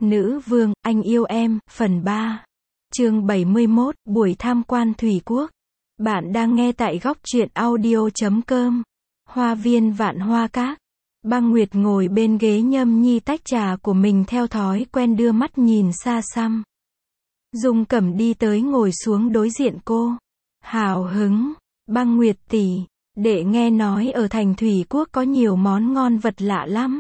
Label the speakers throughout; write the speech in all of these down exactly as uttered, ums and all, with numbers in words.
Speaker 1: Nữ vương, anh yêu em, phần ba. Chương bảy mươi mốt, buổi tham quan Thủy Quốc. Bạn đang nghe tại góc truyện audio chấm com. Hoa viên vạn hoa các. Băng Nguyệt ngồi bên ghế nhâm nhi tách trà của mình theo thói quen đưa mắt nhìn xa xăm. Dung Cẩm đi tới ngồi xuống đối diện cô. Hào hứng, Băng Nguyệt tỷ, đệ nghe nói ở thành Thủy Quốc có nhiều món ngon vật lạ lắm.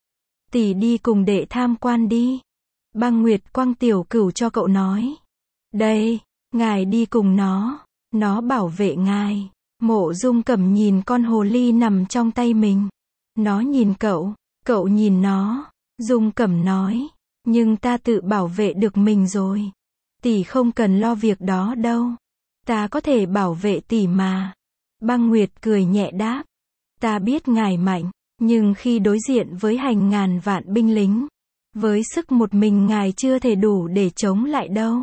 Speaker 1: Tỷ đi cùng đệ tham quan đi. Băng Nguyệt quăng tiểu cửu cho cậu nói. Đây, ngài đi cùng nó, nó bảo vệ ngài. Mộ Dung Cẩm nhìn con hồ ly nằm trong tay mình. Nó nhìn cậu, cậu nhìn nó. Dung Cẩm nói, nhưng ta tự bảo vệ được mình rồi. Tỷ không cần lo việc đó đâu. Ta có thể bảo vệ tỷ mà. Băng Nguyệt cười nhẹ đáp. Ta biết ngài mạnh, nhưng khi đối diện với hàng ngàn vạn binh lính, với sức một mình ngài chưa thể đủ để chống lại đâu.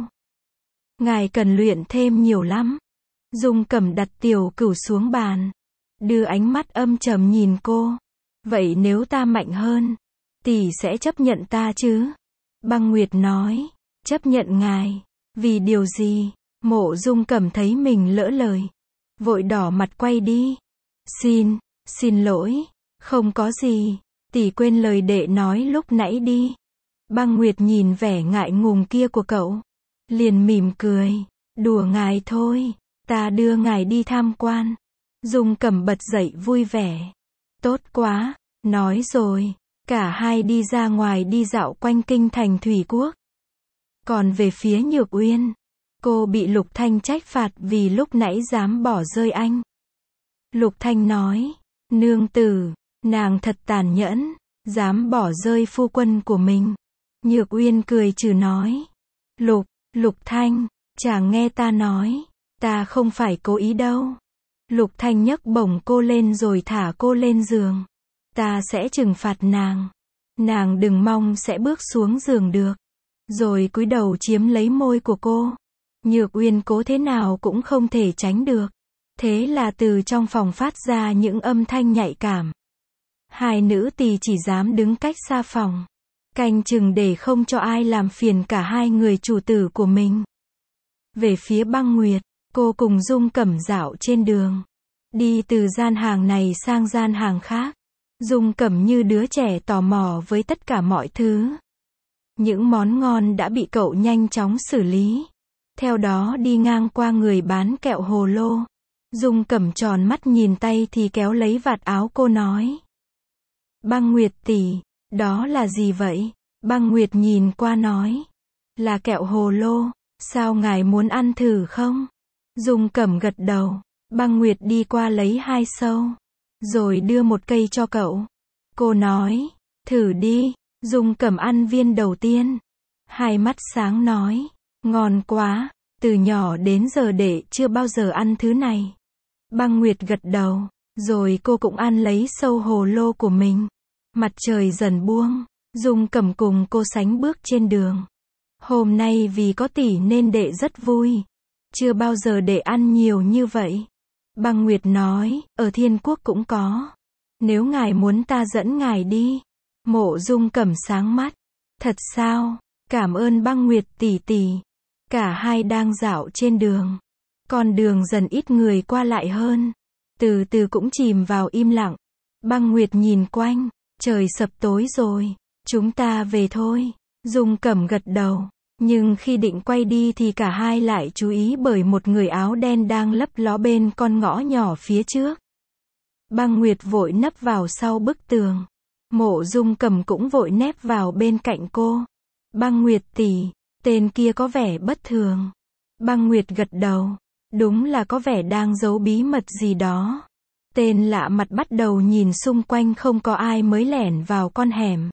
Speaker 1: Ngài cần luyện thêm nhiều lắm. Dung Cẩm đặt tiểu cửu xuống bàn, đưa ánh mắt âm trầm nhìn cô. Vậy nếu ta mạnh hơn, tỷ sẽ chấp nhận ta chứ? Băng Nguyệt nói, chấp nhận ngài. Vì điều gì? Mộ Dung Cẩm thấy mình lỡ lời, vội đỏ mặt quay đi. Xin, xin lỗi, không có gì, tỷ quên lời đệ nói lúc nãy đi. Băng Nguyệt nhìn vẻ ngại ngùng kia của cậu, liền mỉm cười, đùa ngài thôi, ta đưa ngài đi tham quan. Dung Cẩm bật dậy vui vẻ. Tốt quá, nói rồi, cả hai đi ra ngoài đi dạo quanh kinh thành Thủy Quốc. Còn về phía Nhược Uyên, cô bị Lục Thanh trách phạt vì lúc nãy dám bỏ rơi anh. Lục Thanh nói, nương tử, nàng thật tàn nhẫn, dám bỏ rơi phu quân của mình. Nhược Uyên cười trừ nói, Lục, Lục Thanh, chàng nghe ta nói, ta không phải cố ý đâu. Lục Thanh nhấc bổng cô lên rồi thả cô lên giường. Ta sẽ trừng phạt nàng. Nàng đừng mong sẽ bước xuống giường được. Rồi cúi đầu chiếm lấy môi của cô. Nhược Uyên cố thế nào cũng không thể tránh được. Thế là từ trong phòng phát ra những âm thanh nhạy cảm. Hai nữ tỳ chỉ dám đứng cách xa phòng, canh chừng để không cho ai làm phiền cả hai người chủ tử của mình. Về phía Băng Nguyệt, cô cùng Dung Cẩm dạo trên đường, đi từ gian hàng này sang gian hàng khác. Dung Cẩm như đứa trẻ tò mò với tất cả mọi thứ. Những món ngon đã bị cậu nhanh chóng xử lý. Theo đó đi ngang qua người bán kẹo hồ lô. Dung Cẩm tròn mắt nhìn tay thì kéo lấy vạt áo cô nói. Băng Nguyệt tỷ, đó là gì vậy? Băng Nguyệt nhìn qua nói. Là kẹo hồ lô, sao ngài muốn ăn thử không? Dung Cẩm gật đầu. Băng Nguyệt đi qua lấy hai sâu, rồi đưa một cây cho cậu. Cô nói, thử đi. Dung Cẩm ăn viên đầu tiên. Hai mắt sáng nói, ngon quá, từ nhỏ đến giờ đệ chưa bao giờ ăn thứ này. Băng Nguyệt gật đầu, rồi cô cũng ăn lấy sâu hồ lô của mình. Mặt trời dần buông, Dung Cẩm cùng cô sánh bước trên đường. Hôm nay vì có tỷ nên đệ rất vui. Chưa bao giờ đệ ăn nhiều như vậy. Băng Nguyệt nói, ở Thiên Quốc cũng có. Nếu ngài muốn ta dẫn ngài đi. Mộ Dung Cẩm sáng mắt. Thật sao? Cảm ơn Băng Nguyệt tỷ tỷ. Cả hai đang dạo trên đường. Con đường dần ít người qua lại hơn. Từ từ cũng chìm vào im lặng. Băng Nguyệt nhìn quanh. Trời sập tối rồi. Chúng ta về thôi. Dung Cẩm gật đầu. Nhưng khi định quay đi thì cả hai lại chú ý bởi một người áo đen đang lấp ló bên con ngõ nhỏ phía trước. Băng Nguyệt vội nấp vào sau bức tường. Mộ Dung Cẩm cũng vội nép vào bên cạnh cô. Băng Nguyệt tỷ, tên kia có vẻ bất thường. Băng Nguyệt gật đầu. Đúng là có vẻ đang giấu bí mật gì đó. Tên lạ mặt bắt đầu nhìn xung quanh không có ai mới lẻn vào con hẻm.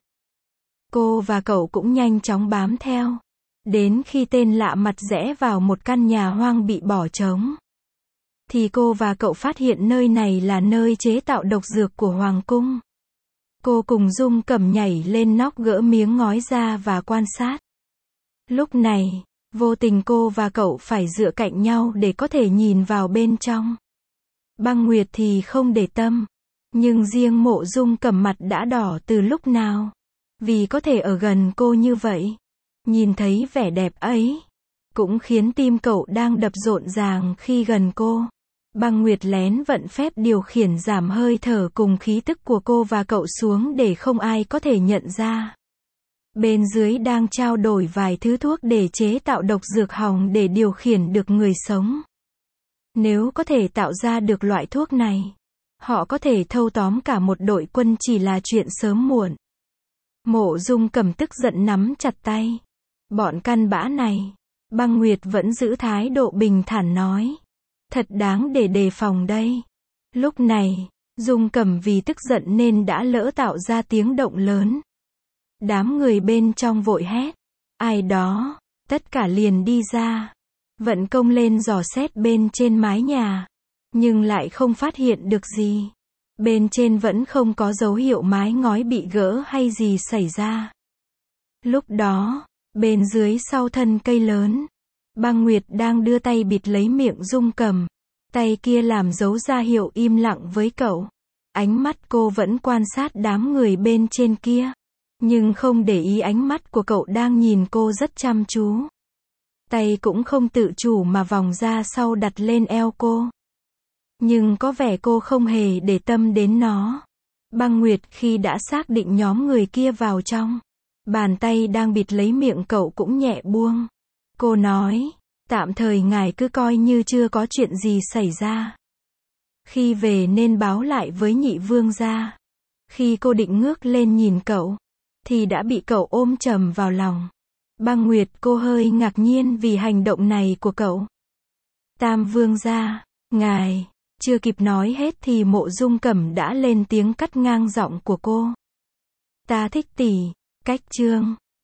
Speaker 1: Cô và cậu cũng nhanh chóng bám theo. Đến khi tên lạ mặt rẽ vào một căn nhà hoang bị bỏ trống, thì cô và cậu phát hiện nơi này là nơi chế tạo độc dược của Hoàng cung. Cô cùng Dung Cẩm nhảy lên nóc gỡ miếng ngói ra và quan sát. Lúc này, vô tình cô và cậu phải dựa cạnh nhau để có thể nhìn vào bên trong. Băng Nguyệt thì không để tâm, nhưng riêng Mộ Dung Cẩm mặt đã đỏ từ lúc nào. Vì có thể ở gần cô như vậy, nhìn thấy vẻ đẹp ấy, cũng khiến tim cậu đang đập rộn ràng khi gần cô. Băng Nguyệt lén vận phép điều khiển giảm hơi thở cùng khí tức của cô và cậu xuống để không ai có thể nhận ra. Bên dưới đang trao đổi vài thứ thuốc để chế tạo độc dược hòng để điều khiển được người sống. Nếu có thể tạo ra được loại thuốc này, họ có thể thâu tóm cả một đội quân chỉ là chuyện sớm muộn. Mộ Dung Cầm tức giận nắm chặt tay. Bọn căn bã này. Băng Nguyệt vẫn giữ thái độ bình thản nói. Thật đáng để đề phòng đây. Lúc này, Dung Cẩm vì tức giận nên đã lỡ tạo ra tiếng động lớn. Đám người bên trong vội hét. Ai đó, tất cả liền đi ra. Vận công lên dò xét bên trên mái nhà. Nhưng lại không phát hiện được gì. Bên trên vẫn không có dấu hiệu mái ngói bị gỡ hay gì xảy ra. Lúc đó, bên dưới sau thân cây lớn, Băng Nguyệt đang đưa tay bịt lấy miệng Dung Cẩm. Tay kia làm dấu ra hiệu im lặng với cậu. Ánh mắt cô vẫn quan sát đám người bên trên kia. Nhưng không để ý ánh mắt của cậu đang nhìn cô rất chăm chú. Tay cũng không tự chủ mà vòng ra sau đặt lên eo cô. Nhưng có vẻ cô không hề để tâm đến nó. Băng Nguyệt khi đã xác định nhóm người kia vào trong, bàn tay đang bịt lấy miệng cậu cũng nhẹ buông. Cô nói, tạm thời ngài cứ coi như chưa có chuyện gì xảy ra. Khi về nên báo lại với nhị vương gia. Khi cô định ngước lên nhìn cậu, thì đã bị cậu ôm chầm vào lòng. Băng Nguyệt cô hơi ngạc nhiên vì hành động này của cậu. Tam vương gia, ngài, chưa kịp nói hết thì Mộ Dung Cẩm đã lên tiếng cắt ngang giọng của cô. Ta thích tỷ, cách chương.